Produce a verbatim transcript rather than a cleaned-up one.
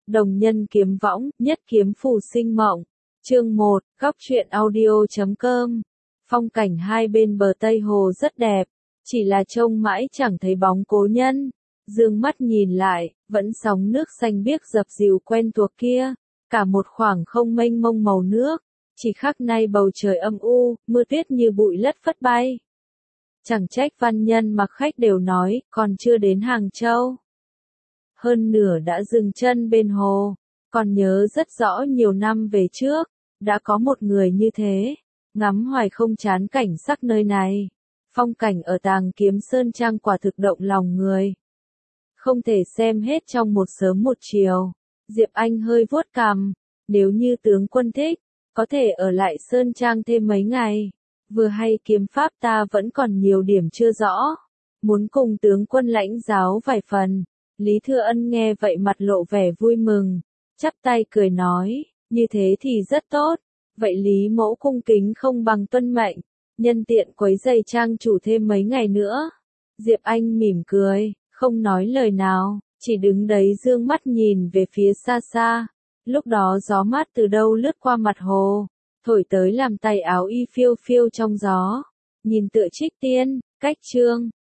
Đồng nhân kiếm võng, nhất kiếm phù sinh mộng. Chương một, góc truyện audio.com. Phong cảnh hai bên bờ Tây Hồ rất đẹp, chỉ là trông mãi chẳng thấy bóng cố nhân. Dương mắt nhìn lại, vẫn sóng nước xanh biếc dập dìu quen thuộc kia, cả một khoảng không mênh mông màu nước, chỉ khác nay bầu trời âm u, mưa tuyết như bụi lất phất bay. Chẳng trách văn nhân mặc khách đều nói, còn chưa đến Hàng Châu. Hơn nửa đã dừng chân bên hồ, còn nhớ rất rõ nhiều năm về trước, đã có một người như thế, ngắm hoài không chán cảnh sắc nơi này. Phong cảnh ở Tàng Kiếm Sơn Trang quả thực động lòng người. Không thể xem hết trong một sớm một chiều. Diệp Anh hơi vuốt cằm, nếu như tướng quân thích, có thể ở lại Sơn Trang thêm mấy ngày. Vừa hay kiếm pháp ta vẫn còn nhiều điểm chưa rõ, muốn cùng tướng quân lãnh giáo vài phần. Lý Thừa Ân nghe vậy mặt lộ vẻ vui mừng, chắp tay cười nói, như thế thì rất tốt, vậy Lý mẫu cung kính không bằng tuân mệnh, nhân tiện quấy giày trang chủ thêm mấy ngày nữa. Diệp Anh mỉm cười, không nói lời nào, chỉ đứng đấy dương mắt nhìn về phía xa xa. Lúc đó gió mát từ đâu lướt qua mặt hồ, thổi tới làm tay áo y phiêu phiêu trong gió, nhìn tựa trích tiên, cách chương.